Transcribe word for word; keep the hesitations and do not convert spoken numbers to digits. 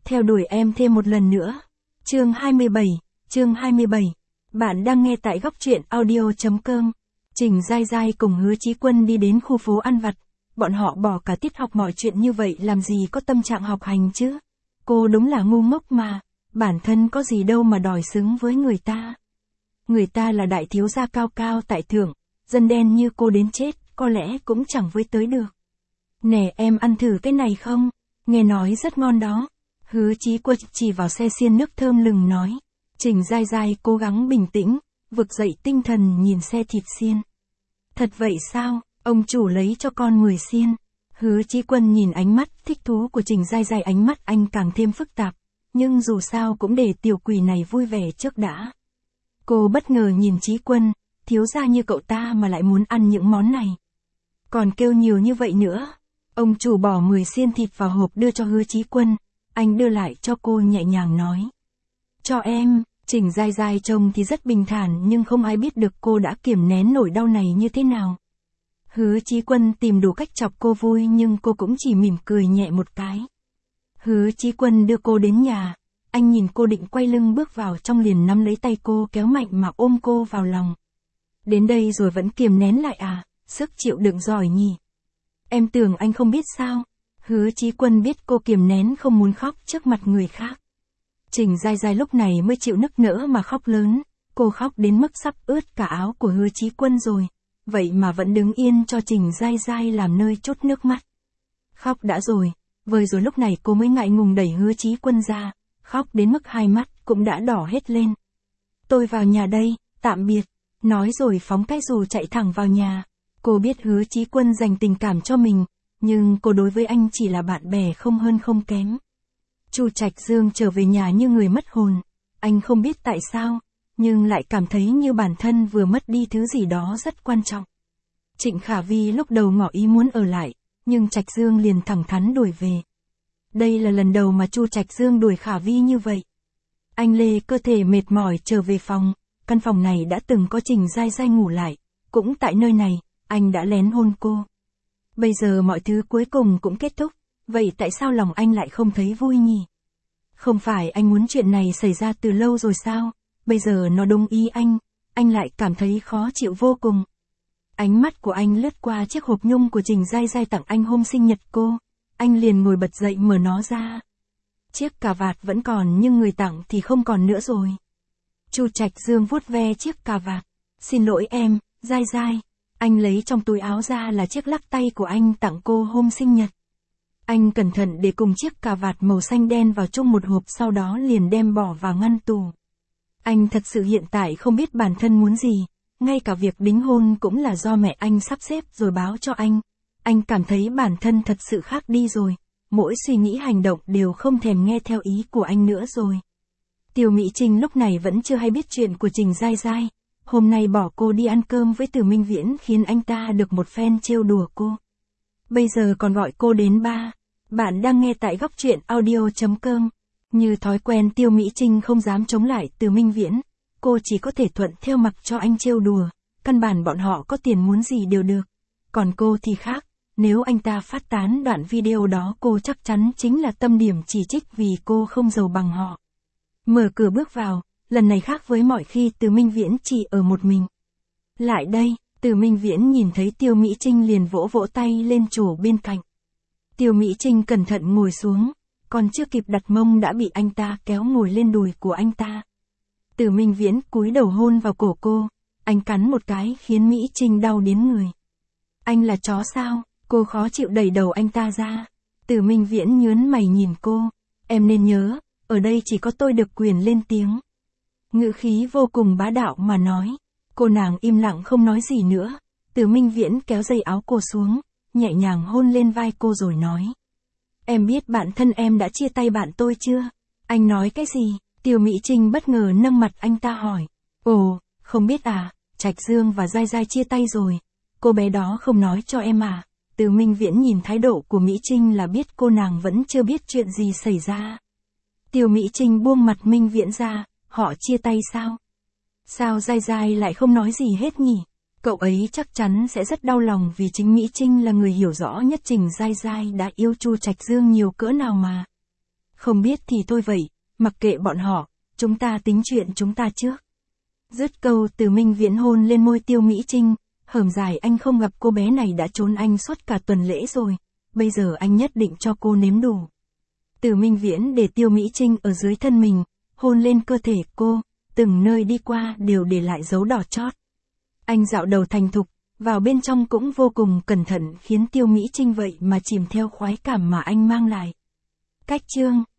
theo đuổi em thêm một lần nữa. Chương hai mươi bảy, chương hai mươi bảy. Bạn đang nghe tại góc truyện audio chấm com. Trình Giai Giai cùng Hứa Chí Quân đi đến khu phố ăn vặt. Bọn họ bỏ cả tiết học mọi chuyện như vậy làm gì có tâm trạng học hành chứ. Cô đúng là ngu ngốc mà, bản thân có gì đâu mà đòi xứng với người ta. Người ta là đại thiếu gia cao cao tại thượng, dân đen như cô đến chết, có lẽ cũng chẳng với tới được. Nè em ăn thử cái này không? Nghe nói rất ngon đó. Hứa Chí Quân chỉ vào xe xiên nước thơm lừng nói. Trình Giai Giai cố gắng bình tĩnh, vực dậy tinh thần nhìn xe thịt xiên. Thật vậy sao, ông chủ lấy cho con mười xiên. Hứa Chí Quân nhìn ánh mắt thích thú của Trình Giai Giai, ánh mắt anh càng thêm phức tạp, nhưng dù sao cũng để tiểu quỷ này vui vẻ trước đã. Cô bất ngờ nhìn Chí Quân, thiếu gia như cậu ta mà lại muốn ăn những món này. Còn kêu nhiều như vậy nữa. Ông chủ bỏ mười xiên thịt vào hộp đưa cho Hứa Chí Quân, anh đưa lại cho cô nhẹ nhàng nói. Cho em. Trình Giai Giai trông thì rất bình thản nhưng không ai biết được cô đã kiềm nén nỗi đau này như thế nào. Hứa Chí Quân tìm đủ cách chọc cô vui nhưng cô cũng chỉ mỉm cười nhẹ một cái. Hứa Chí Quân đưa cô đến nhà, anh nhìn cô định quay lưng bước vào trong liền nắm lấy tay cô kéo mạnh mà ôm cô vào lòng. Đến đây rồi vẫn kiềm nén lại à, sức chịu đựng giỏi nhỉ. Em tưởng anh không biết sao. Hứa Chí Quân biết cô kiềm nén không muốn khóc trước mặt người khác. Trình Giai Giai lúc này mới chịu nức nở mà khóc lớn, cô khóc đến mức sắp ướt cả áo của Hứa Chí Quân rồi, vậy mà vẫn đứng yên cho Trình Giai Giai làm nơi trút nước mắt. Khóc đã rồi, vơi rồi lúc này cô mới ngại ngùng đẩy Hứa Chí Quân ra, khóc đến mức hai mắt cũng đã đỏ hết lên. Tôi vào nhà đây, tạm biệt, nói rồi phóng cái dù chạy thẳng vào nhà. Cô biết Hứa Chí Quân dành tình cảm cho mình, nhưng cô đối với anh chỉ là bạn bè không hơn không kém. Chu Trạch Dương trở về nhà như người mất hồn, anh không biết tại sao, nhưng lại cảm thấy như bản thân vừa mất đi thứ gì đó rất quan trọng. Trịnh Khả Vi lúc đầu ngỏ ý muốn ở lại, nhưng Trạch Dương liền thẳng thắn đuổi về. Đây là lần đầu mà Chu Trạch Dương đuổi Khả Vi như vậy. Anh Lê cơ thể mệt mỏi trở về phòng, căn phòng này đã từng có Trình Giai Giai ngủ lại, cũng tại nơi này, anh đã lén hôn cô. Bây giờ mọi thứ cuối cùng cũng kết thúc, vậy tại sao lòng anh lại không thấy vui nhỉ? Không phải anh muốn chuyện này xảy ra từ lâu rồi sao? Bây giờ nó đúng ý anh, anh lại cảm thấy khó chịu vô cùng. Ánh mắt của anh lướt qua chiếc hộp nhung của Trình Giai Giai tặng anh hôm sinh nhật cô, anh liền ngồi bật dậy mở nó ra. Chiếc cà vạt vẫn còn nhưng người tặng thì không còn nữa rồi. Chu Trạch Dương vuốt ve chiếc cà vạt. Xin lỗi em, Giai Giai. Anh lấy trong túi áo ra là chiếc lắc tay của anh tặng cô hôm sinh nhật. Anh cẩn thận để cùng chiếc cà vạt màu xanh đen vào chung một hộp, sau đó liền đem bỏ vào ngăn tủ. Anh thật sự hiện tại không biết bản thân muốn gì, ngay cả việc đính hôn cũng là do mẹ anh sắp xếp rồi báo cho anh. Anh cảm thấy bản thân thật sự khác đi rồi, mỗi suy nghĩ hành động đều không thèm nghe theo ý của anh nữa rồi. Tiêu Mỹ Trinh lúc này vẫn chưa hay biết chuyện của Trình Giai Giai. Hôm nay bỏ cô đi ăn cơm với Từ Minh Viễn khiến anh ta được một phen trêu đùa cô. Bây giờ còn gọi cô đến ba. Bạn đang nghe tại góc truyện audio chấm com. Như thói quen Tiêu Mỹ Trinh không dám chống lại Từ Minh Viễn. Cô chỉ có thể thuận theo mặc cho anh trêu đùa. Căn bản bọn họ có tiền muốn gì đều được. Còn cô thì khác. Nếu anh ta phát tán đoạn video đó cô chắc chắn chính là tâm điểm chỉ trích vì cô không giàu bằng họ. Mở cửa bước vào. Lần này khác với mọi khi Từ Minh Viễn chỉ ở một mình. Lại đây, Từ Minh Viễn nhìn thấy Tiêu Mỹ Trinh liền vỗ vỗ tay lên chỗ bên cạnh. Tiêu Mỹ Trinh cẩn thận ngồi xuống, còn chưa kịp đặt mông đã bị anh ta kéo ngồi lên đùi của anh ta. Từ Minh Viễn cúi đầu hôn vào cổ cô, anh cắn một cái khiến Mỹ Trinh đau điếng người. Anh là chó sao? Cô khó chịu đẩy đầu anh ta ra. Từ Minh Viễn nhớn mày nhìn cô, em nên nhớ, ở đây chỉ có tôi được quyền lên tiếng. Ngữ khí vô cùng bá đạo mà nói. Cô nàng im lặng không nói gì nữa. Từ Minh Viễn kéo dây áo cô xuống, nhẹ nhàng hôn lên vai cô rồi nói. Em biết bản thân em đã chia tay bạn tôi chưa? Anh nói cái gì? Tiêu Mỹ Trinh bất ngờ nâng mặt anh ta hỏi. Ồ, không biết à, Trạch Dương và Giai Giai chia tay rồi. Cô bé đó không nói cho em à? Từ Minh Viễn nhìn thái độ của Mỹ Trinh là biết cô nàng vẫn chưa biết chuyện gì xảy ra. Tiêu Mỹ Trinh buông mặt Minh Viễn ra. Họ chia tay sao? Sao Giai Giai lại không nói gì hết nhỉ? Cậu ấy chắc chắn sẽ rất đau lòng vì chính Mỹ Trinh là người hiểu rõ nhất Trình Giai Giai đã yêu Chu Trạch Dương nhiều cỡ nào mà. Không biết thì thôi vậy, mặc kệ bọn họ, chúng ta tính chuyện chúng ta trước. Dứt câu Từ Minh Viễn hôn lên môi Tiêu Mỹ Trinh, hởm dài anh không gặp cô bé này đã trốn anh suốt cả tuần lễ rồi, bây giờ anh nhất định cho cô nếm đủ. Từ Minh Viễn để Tiêu Mỹ Trinh ở dưới thân mình, hôn lên cơ thể cô, từng nơi đi qua đều để lại dấu đỏ chót. Anh dạo đầu thành thục, vào bên trong cũng vô cùng cẩn thận khiến Tiêu Mỹ Trinh vậy mà chìm theo khoái cảm mà anh mang lại. Cách chương